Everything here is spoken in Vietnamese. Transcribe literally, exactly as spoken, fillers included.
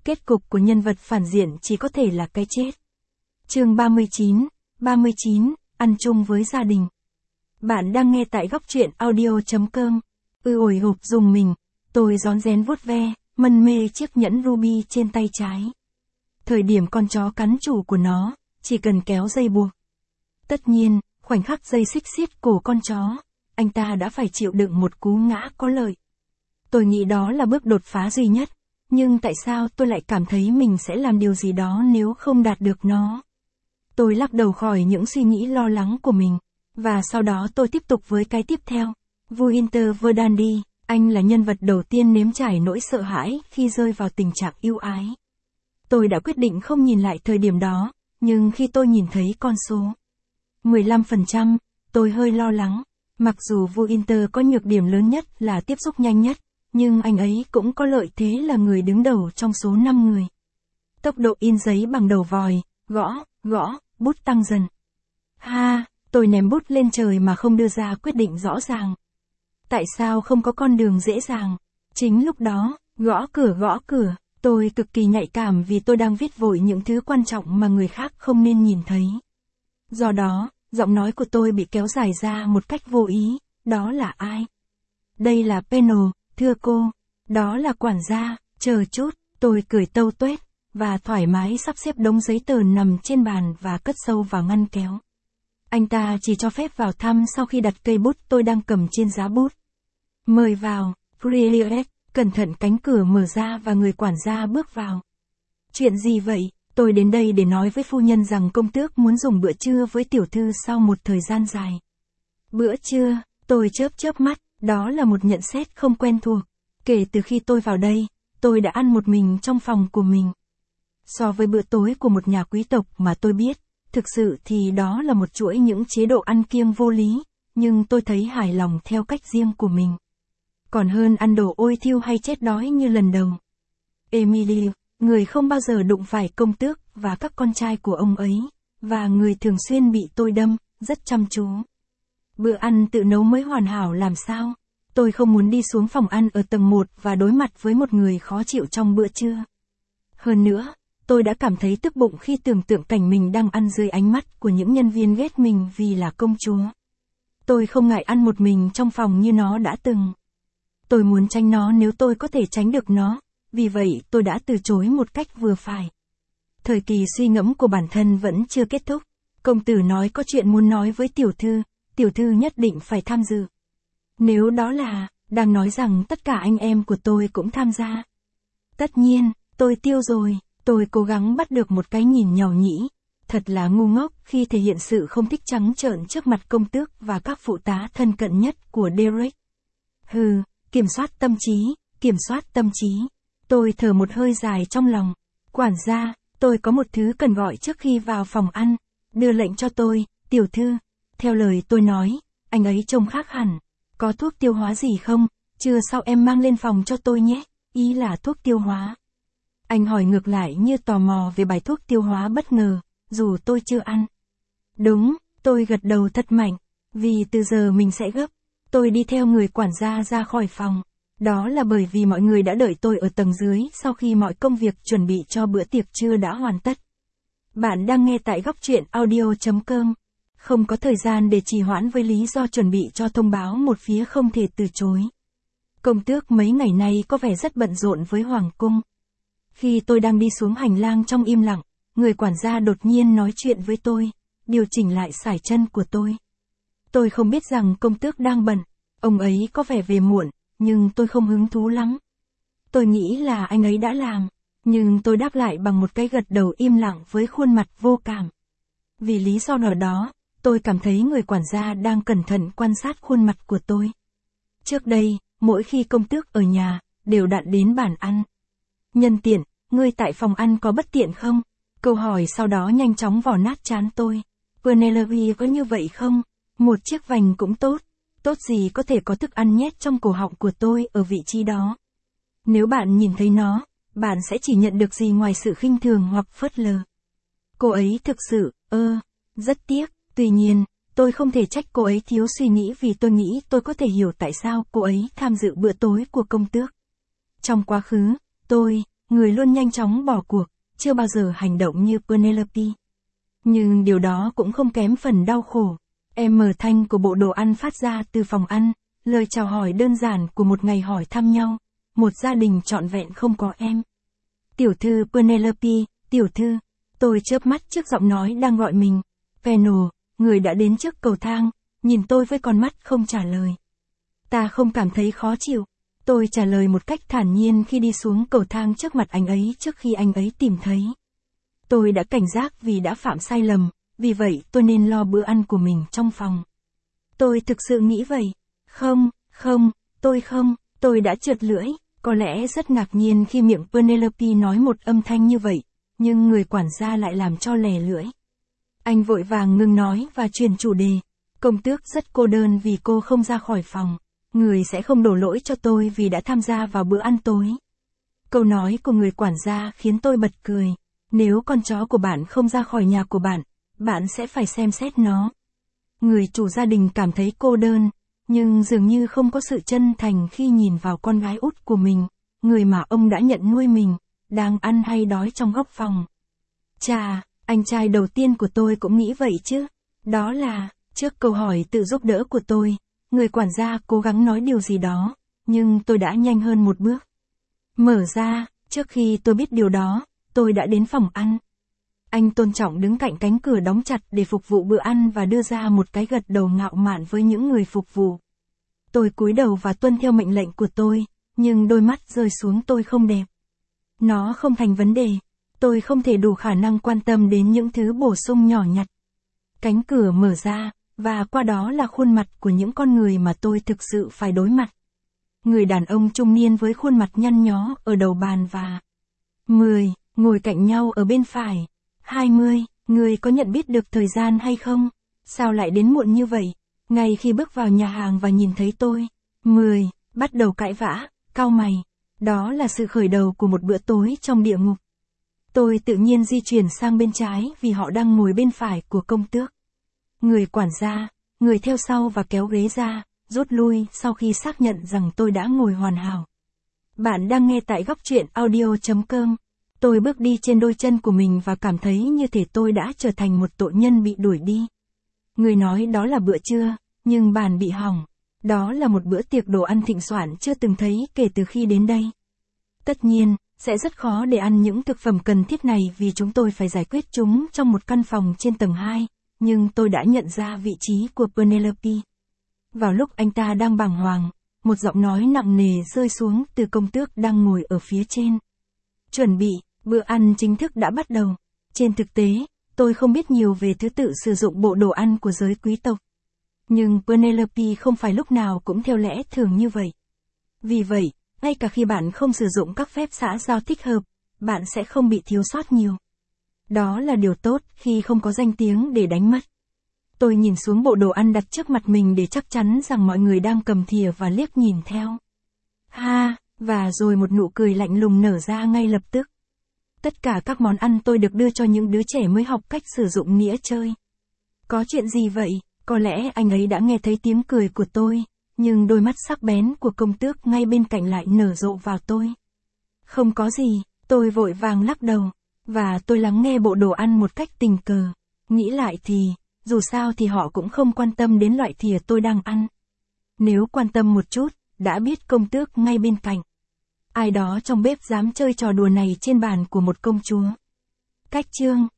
Kết cục của nhân vật phản diện chỉ có thể là cái chết. Chương ba mươi chín, ba mươi chín, ăn chung với gia đình. Bạn đang nghe tại góc truyện audio chấm com. Ư ổi hộp dùng mình, tôi rón rén vuốt ve, mân mê chiếc nhẫn ruby trên tay trái. Thời điểm con chó cắn chủ của nó, chỉ cần kéo dây buộc. Tất nhiên, khoảnh khắc dây xích xiết cổ con chó, anh ta đã phải chịu đựng một cú ngã có lợi. Tôi nghĩ đó là bước đột phá duy nhất, nhưng tại sao tôi lại cảm thấy mình sẽ làm điều gì đó nếu không đạt được nó? Tôi lắc đầu khỏi những suy nghĩ lo lắng của mình, và sau đó tôi tiếp tục với cái tiếp theo. Winter Verdandi, anh là nhân vật đầu tiên nếm trải nỗi sợ hãi khi rơi vào tình trạng ưu ái. Tôi đã quyết định không nhìn lại thời điểm đó, nhưng khi tôi nhìn thấy con số mười lăm phần trăm, tôi hơi lo lắng. Mặc dù Winter có nhược điểm lớn nhất là tiếp xúc nhanh nhất, nhưng anh ấy cũng có lợi thế là người đứng đầu trong số năm người. Tốc độ in giấy bằng đầu vòi, gõ, gõ, bút tăng dần. Ha, tôi ném bút lên trời mà không đưa ra quyết định rõ ràng. Tại sao không có con đường dễ dàng? Chính lúc đó, gõ cửa gõ cửa, tôi cực kỳ nhạy cảm vì tôi đang viết vội những thứ quan trọng mà người khác không nên nhìn thấy. Do đó, giọng nói của tôi bị kéo dài ra một cách vô ý. Đó là ai? Đây là Penel, thưa cô. Đó là quản gia. Chờ chút, tôi cười tâu tuét, và thoải mái sắp xếp đống giấy tờ nằm trên bàn và cất sâu vào ngăn kéo. Anh ta chỉ cho phép vào thăm sau khi đặt cây bút tôi đang cầm trên giá bút. Mời vào, Juliet. Cẩn thận, cánh cửa mở ra và người quản gia bước vào. Chuyện gì vậy? Tôi đến đây để nói với phu nhân rằng công tước muốn dùng bữa trưa với tiểu thư sau một thời gian dài. Bữa trưa, tôi chớp chớp mắt, đó là một nhận xét không quen thuộc. Kể từ khi tôi vào đây, tôi đã ăn một mình trong phòng của mình. So với bữa tối của một nhà quý tộc mà tôi biết, thực sự thì đó là một chuỗi những chế độ ăn kiêng vô lý, nhưng tôi thấy hài lòng theo cách riêng của mình. Còn hơn ăn đồ ôi thiêu hay chết đói như lần đầu. Emily, người không bao giờ đụng phải công tước và các con trai của ông ấy, và người thường xuyên bị tôi đâm, rất chăm chú. Bữa ăn tự nấu mới hoàn hảo làm sao? Tôi không muốn đi xuống phòng ăn ở tầng một và đối mặt với một người khó chịu trong bữa trưa. Hơn nữa, tôi đã cảm thấy tức bụng khi tưởng tượng cảnh mình đang ăn dưới ánh mắt của những nhân viên ghét mình vì là công chúa. Tôi không ngại ăn một mình trong phòng như nó đã từng. Tôi muốn tránh nó nếu tôi có thể tránh được nó, vì vậy tôi đã từ chối một cách vừa phải. Thời kỳ suy ngẫm của bản thân vẫn chưa kết thúc. Công tử nói có chuyện muốn nói với tiểu thư, tiểu thư nhất định phải tham dự. Nếu đó là, đang nói rằng tất cả anh em của tôi cũng tham gia. Tất nhiên, tôi tiêu rồi, tôi cố gắng bắt được một cái nhìn nhỏ nhĩ. Thật là ngu ngốc khi thể hiện sự không thích trắng trợn trước mặt công tước và các phụ tá thân cận nhất của Derek. Hừ, kiểm soát tâm trí, kiểm soát tâm trí. Tôi thở một hơi dài trong lòng. Quản gia, tôi có một thứ cần gọi trước khi vào phòng ăn. Đưa lệnh cho tôi, tiểu thư. Theo lời tôi nói, anh ấy trông khác hẳn. Có thuốc tiêu hóa gì không? Chưa sao em mang lên phòng cho tôi nhé. Ý là thuốc tiêu hóa. Anh hỏi ngược lại như tò mò về bài thuốc tiêu hóa bất ngờ, dù tôi chưa ăn. Đúng, tôi gật đầu thật mạnh, vì từ giờ mình sẽ gấp. Tôi đi theo người quản gia ra khỏi phòng. Đó là bởi vì mọi người đã đợi tôi ở tầng dưới sau khi mọi công việc chuẩn bị cho bữa tiệc trưa đã hoàn tất. Bạn đang nghe tại góc truyện audio chấm com. Không có thời gian để trì hoãn với lý do chuẩn bị cho thông báo một phía không thể từ chối. Công tước mấy ngày nay có vẻ rất bận rộn với hoàng cung. Khi tôi đang đi xuống hành lang trong im lặng, người quản gia đột nhiên nói chuyện với tôi, điều chỉnh lại sải chân của tôi. Tôi không biết rằng công tước đang bận, ông ấy có vẻ về muộn, nhưng tôi không hứng thú lắm. Tôi nghĩ là anh ấy đã làm, nhưng tôi đáp lại bằng một cái gật đầu im lặng với khuôn mặt vô cảm. Vì lý do nào đó, tôi cảm thấy người quản gia đang cẩn thận quan sát khuôn mặt của tôi. Trước đây, mỗi khi công tước ở nhà, đều đặn đến bàn ăn. Nhân tiện, ngươi tại phòng ăn có bất tiện không? Câu hỏi sau đó nhanh chóng vò nát trán tôi. Penelope có như vậy không? Một chiếc vành cũng tốt. Tốt gì có thể có thức ăn nhét trong cổ họng của tôi ở vị trí đó. Nếu bạn nhìn thấy nó, bạn sẽ chỉ nhận được gì ngoài sự khinh thường hoặc phớt lờ. Cô ấy thực sự, ơ, rất tiếc. Tuy nhiên, tôi không thể trách cô ấy thiếu suy nghĩ vì tôi nghĩ tôi có thể hiểu tại sao cô ấy tham dự bữa tối của công tước. Trong quá khứ, tôi, người luôn nhanh chóng bỏ cuộc, chưa bao giờ hành động như Penelope. Nhưng điều đó cũng không kém phần đau khổ. Em mở thanh của bộ đồ ăn phát ra từ phòng ăn, lời chào hỏi đơn giản của một ngày hỏi thăm nhau, một gia đình trọn vẹn không có em. Tiểu thư Penelope, tiểu thư, tôi chớp mắt trước giọng nói đang gọi mình. Peno, người đã đến trước cầu thang, nhìn tôi với con mắt không trả lời. Ta không cảm thấy khó chịu. Tôi trả lời một cách thản nhiên khi đi xuống cầu thang trước mặt anh ấy trước khi anh ấy tìm thấy. Tôi đã cảnh giác vì đã phạm sai lầm, vì vậy tôi nên lo bữa ăn của mình trong phòng. Tôi thực sự nghĩ vậy. Không, không, tôi không, tôi đã trượt lưỡi, có lẽ rất ngạc nhiên khi miệng Penelope nói một âm thanh như vậy, nhưng người quản gia lại làm cho lè lưỡi. Anh vội vàng ngừng nói và chuyển chủ đề. Công tước rất cô đơn vì cô không ra khỏi phòng. Người sẽ không đổ lỗi cho tôi vì đã tham gia vào bữa ăn tối. Câu nói của người quản gia khiến tôi bật cười. Nếu con chó của bạn không ra khỏi nhà của bạn, bạn sẽ phải xem xét nó. Người chủ gia đình cảm thấy cô đơn, nhưng dường như không có sự chân thành khi nhìn vào con gái út của mình, người mà ông đã nhận nuôi mình, đang ăn hay đói trong góc phòng. Chà, anh trai đầu tiên của tôi cũng nghĩ vậy chứ. Đó là, trước câu hỏi tự giúp đỡ của tôi, người quản gia cố gắng nói điều gì đó, nhưng tôi đã nhanh hơn một bước. Mở ra, trước khi tôi biết điều đó, tôi đã đến phòng ăn. Anh tôn trọng đứng cạnh cánh cửa đóng chặt để phục vụ bữa ăn và đưa ra một cái gật đầu ngạo mạn với những người phục vụ. Tôi cúi đầu và tuân theo mệnh lệnh của tôi, nhưng đôi mắt rơi xuống tôi không đẹp. Nó không thành vấn đề. Tôi không thể đủ khả năng quan tâm đến những thứ bổ sung nhỏ nhặt. Cánh cửa mở ra, và qua đó là khuôn mặt của những con người mà tôi thực sự phải đối mặt. Người đàn ông trung niên với khuôn mặt nhăn nhó ở đầu bàn và mười, ngồi cạnh nhau ở bên phải. hai mươi, người có nhận biết được thời gian hay không? Sao lại đến muộn như vậy? Ngay khi bước vào nhà hàng và nhìn thấy tôi. mười, bắt đầu cãi vã, cau mày. Đó là sự khởi đầu của một bữa tối trong địa ngục. Tôi tự nhiên di chuyển sang bên trái vì họ đang ngồi bên phải của công tước. Người quản gia, người theo sau và kéo ghế ra, rút lui sau khi xác nhận rằng tôi đã ngồi hoàn hảo. Bạn đang nghe tại góc truyện audio chấm com. Tôi bước đi trên đôi chân của mình và cảm thấy như thể tôi đã trở thành một tội nhân bị đuổi đi. Người nói đó là bữa trưa, nhưng bàn bị hỏng. Đó là một bữa tiệc đồ ăn thịnh soạn chưa từng thấy kể từ khi đến đây. Tất nhiên, sẽ rất khó để ăn những thực phẩm cần thiết này vì chúng tôi phải giải quyết chúng trong một căn phòng trên tầng hai, nhưng tôi đã nhận ra vị trí của Penelope. Vào lúc anh ta đang bàng hoàng, một giọng nói nặng nề rơi xuống từ công tước đang ngồi ở phía trên. Chuẩn bị, bữa ăn chính thức đã bắt đầu. Trên thực tế, tôi không biết nhiều về thứ tự sử dụng bộ đồ ăn của giới quý tộc. Nhưng Penelope không phải lúc nào cũng theo lẽ thường như vậy. Vì vậy, ngay cả khi bạn không sử dụng các phép xã giao thích hợp, bạn sẽ không bị thiếu sót nhiều. Đó là điều tốt khi không có danh tiếng để đánh mất. Tôi nhìn xuống bộ đồ ăn đặt trước mặt mình để chắc chắn rằng mọi người đang cầm thìa và liếc nhìn theo. Ha, và rồi một nụ cười lạnh lùng nở ra ngay lập tức. Tất cả các món ăn tôi được đưa cho những đứa trẻ mới học cách sử dụng nĩa chơi. Có chuyện gì vậy? Có lẽ anh ấy đã nghe thấy tiếng cười của tôi, nhưng đôi mắt sắc bén của công tước ngay bên cạnh lại nở rộ vào tôi. Không có gì, tôi vội vàng lắc đầu, và tôi lắng nghe bộ đồ ăn một cách tình cờ. Nghĩ lại thì, dù sao thì họ cũng không quan tâm đến loại thìa tôi đang ăn. Nếu quan tâm một chút, đã biết công tước ngay bên cạnh. Ai đó trong bếp dám chơi trò đùa này trên bàn của một công chúa. Cách chương